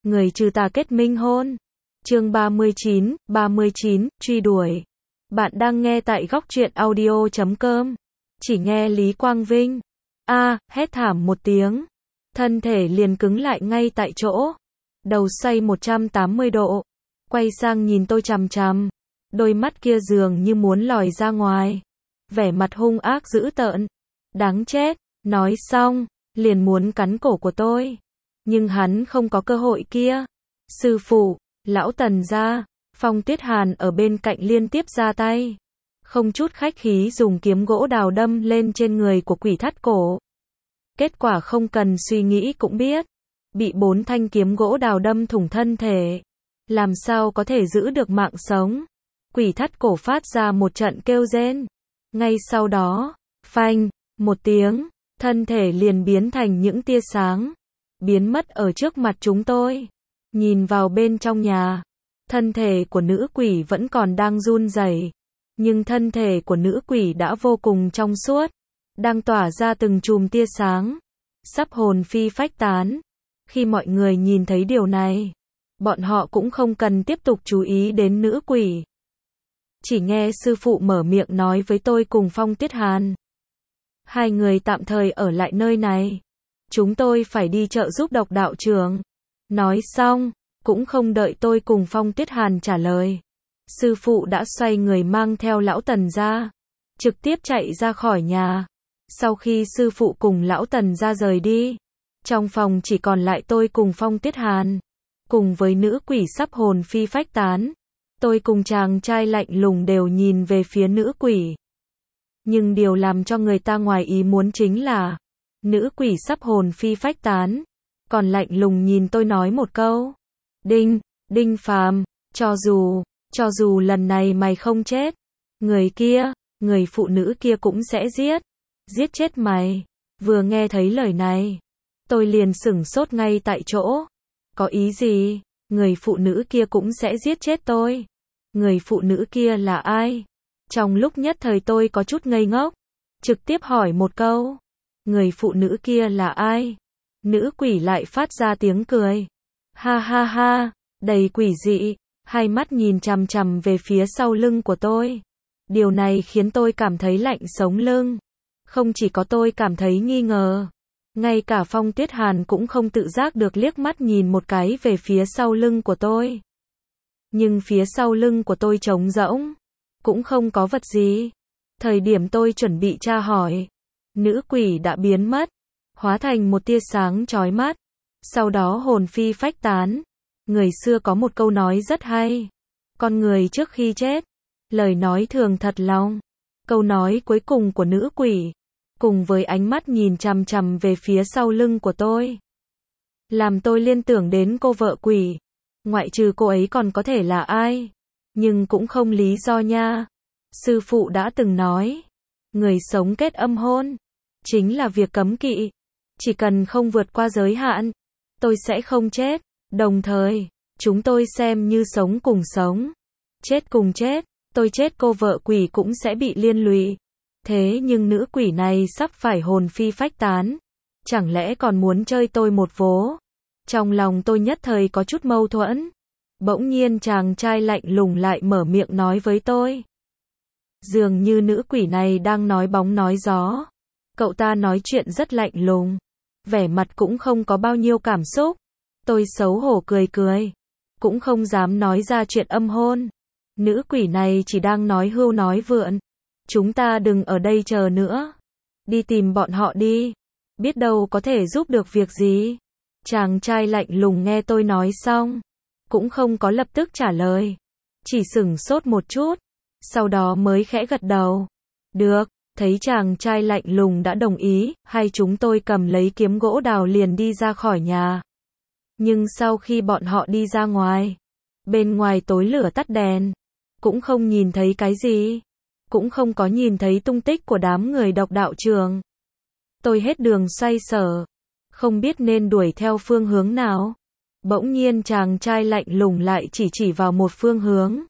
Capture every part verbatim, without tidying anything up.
người trừ tà kết minh hôn. Chương ba mươi chín, ba mươi chín, truy đuổi. Bạn đang nghe tại góc truyện audio chấm com. Chỉ nghe Lý Quang Vinh. A, hét thảm một tiếng. Thân thể liền cứng lại ngay tại chỗ. Đầu xoay một trăm tám mươi độ. Quay sang nhìn tôi chằm chằm. Đôi mắt kia dường như muốn lòi ra ngoài. Vẻ mặt hung ác dữ tợn. Đáng chết. Nói xong, liền muốn cắn cổ của tôi. Nhưng hắn không có cơ hội kia. Sư phụ, lão Tần gia, Phong Tuyết Hàn ở bên cạnh liên tiếp ra tay. Không chút khách khí dùng kiếm gỗ đào đâm lên trên người của quỷ thắt cổ. Kết quả không cần suy nghĩ cũng biết. Bị bốn thanh kiếm gỗ đào đâm thủng thân thể. Làm sao có thể giữ được mạng sống. Quỷ thắt cổ phát ra một trận kêu rên. Ngay sau đó, phanh, một tiếng, thân thể liền biến thành những tia sáng. Biến mất ở trước mặt chúng tôi. Nhìn vào bên trong nhà. Thân thể của nữ quỷ vẫn còn đang run rẩy. Nhưng thân thể của nữ quỷ đã vô cùng trong suốt. Đang tỏa ra từng chùm tia sáng. Sắp hồn phi phách tán. Khi mọi người nhìn thấy điều này, bọn họ cũng không cần tiếp tục chú ý đến nữ quỷ. Chỉ nghe sư phụ mở miệng nói với tôi cùng Phong Tuyết Hàn. Hai người tạm thời ở lại nơi này. Chúng tôi phải đi trợ giúp độc đạo trưởng. Nói xong, cũng không đợi tôi cùng Phong Tuyết Hàn trả lời. Sư phụ đã xoay người mang theo lão Tần ra. Trực tiếp chạy ra khỏi nhà. Sau khi sư phụ cùng lão Tần ra rời đi. Trong phòng chỉ còn lại tôi cùng Phong Tuyết Hàn. Cùng với nữ quỷ sắp hồn phi phách tán. Tôi cùng chàng trai lạnh lùng đều nhìn về phía nữ quỷ. Nhưng điều làm cho người ta ngoài ý muốn chính là nữ quỷ sắp hồn phi phách tán. Còn lạnh lùng nhìn tôi nói một câu. Đinh, Đinh Phàm, cho dù, cho dù lần này mày không chết. Người kia, người phụ nữ kia cũng sẽ giết. Giết chết mày. Vừa nghe thấy lời này. Tôi liền sửng sốt ngay tại chỗ. Có ý gì? Người phụ nữ kia cũng sẽ giết chết tôi. Người phụ nữ kia là ai? Trong lúc nhất thời tôi có chút ngây ngốc. Trực tiếp hỏi một câu. Người phụ nữ kia là ai? Nữ quỷ lại phát ra tiếng cười. Ha ha ha, đầy quỷ dị. Hai mắt nhìn chằm chằm về phía sau lưng của tôi. Điều này khiến tôi cảm thấy lạnh sống lưng. Không chỉ có tôi cảm thấy nghi ngờ. Ngay cả Phong Tuyết Hàn cũng không tự giác được liếc mắt nhìn một cái về phía sau lưng của tôi. Nhưng phía sau lưng của tôi trống rỗng. Cũng không có vật gì. Thời điểm tôi chuẩn bị tra hỏi. Nữ quỷ đã biến mất. Hóa thành một tia sáng chói mắt. Sau đó hồn phi phách tán. Người xưa có một câu nói rất hay. Con người trước khi chết. Lời nói thường thật lòng. Câu nói cuối cùng của nữ quỷ. Cùng với ánh mắt nhìn chằm chằm về phía sau lưng của tôi. Làm tôi liên tưởng đến cô vợ quỷ. Ngoại trừ cô ấy còn có thể là ai. Nhưng cũng không lý do nha. Sư phụ đã từng nói. Người sống kết âm hôn. Chính là việc cấm kỵ. Chỉ cần không vượt qua giới hạn. Tôi sẽ không chết. Đồng thời, chúng tôi xem như sống cùng sống. Chết cùng chết. Tôi chết cô vợ quỷ cũng sẽ bị liên lụy. Thế nhưng nữ quỷ này sắp phải hồn phi phách tán. Chẳng lẽ còn muốn chơi tôi một vố? Trong lòng tôi nhất thời có chút mâu thuẫn. Bỗng nhiên chàng trai lạnh lùng lại mở miệng nói với tôi. Dường như nữ quỷ này đang nói bóng nói gió. Cậu ta nói chuyện rất lạnh lùng. Vẻ mặt cũng không có bao nhiêu cảm xúc. Tôi xấu hổ cười cười. Cũng không dám nói ra chuyện âm hôn. Nữ quỷ này chỉ đang nói hưu nói vượn. Chúng ta đừng ở đây chờ nữa. Đi tìm bọn họ đi. Biết đâu có thể giúp được việc gì. Chàng trai lạnh lùng nghe tôi nói xong. Cũng không có lập tức trả lời. Chỉ sửng sốt một chút. Sau đó mới khẽ gật đầu. Được, thấy chàng trai lạnh lùng đã đồng ý. Hay chúng tôi cầm lấy kiếm gỗ đào liền đi ra khỏi nhà. Nhưng sau khi bọn họ đi ra ngoài. Bên ngoài tối lửa tắt đèn. Cũng không nhìn thấy cái gì. Cũng không có nhìn thấy tung tích của đám người độc đạo trường. Tôi hết đường xoay sở. Không biết nên đuổi theo phương hướng nào. Bỗng nhiên chàng trai lạnh lùng lại chỉ chỉ vào một phương hướng.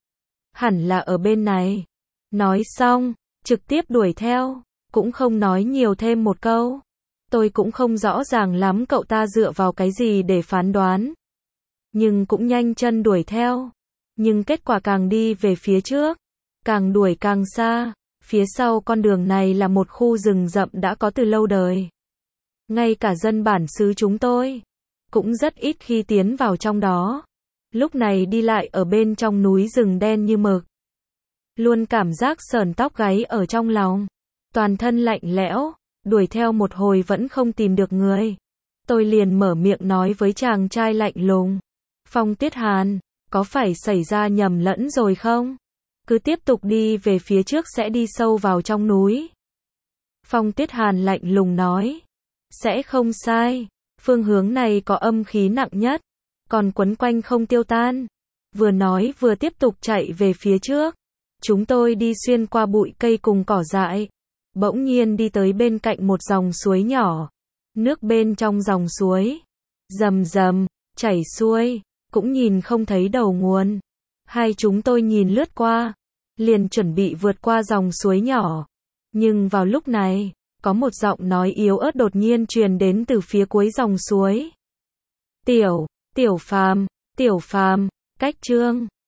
Hẳn là ở bên này. Nói xong, trực tiếp đuổi theo. Cũng không nói nhiều thêm một câu. Tôi cũng không rõ ràng lắm cậu ta dựa vào cái gì để phán đoán. nhưng cũng nhanh chân đuổi theo. Nhưng kết quả càng đi về phía trước, càng đuổi càng xa. Phía sau con đường này là một khu rừng rậm đã có từ lâu đời. Ngay cả dân bản xứ chúng tôi cũng rất ít khi tiến vào trong đó. Lúc này đi lại ở bên trong núi rừng đen như mực. Luôn cảm giác sởn tóc gáy ở trong lòng. Toàn thân lạnh lẽo, đuổi theo một hồi vẫn không tìm được người. Tôi liền mở miệng nói với chàng trai lạnh lùng. Phong Tuyết Hàn, có phải xảy ra nhầm lẫn rồi không? Cứ tiếp tục đi về phía trước sẽ đi sâu vào trong núi. Phong Tuyết Hàn lạnh lùng nói. Sẽ không sai. Phương hướng này có âm khí nặng nhất. Còn quấn quanh không tiêu tan. Vừa nói vừa tiếp tục chạy về phía trước. Chúng tôi đi xuyên qua bụi cây cùng cỏ dại. Bỗng nhiên đi tới bên cạnh một dòng suối nhỏ. Nước bên trong dòng suối rầm rầm chảy xuôi, cũng nhìn không thấy đầu nguồn. Hai chúng tôi nhìn lướt qua, liền chuẩn bị vượt qua dòng suối nhỏ. Nhưng vào lúc này, có một giọng nói yếu ớt đột nhiên truyền đến từ phía cuối dòng suối. Tiểu, Tiểu Phàm, Tiểu Phàm, cách chương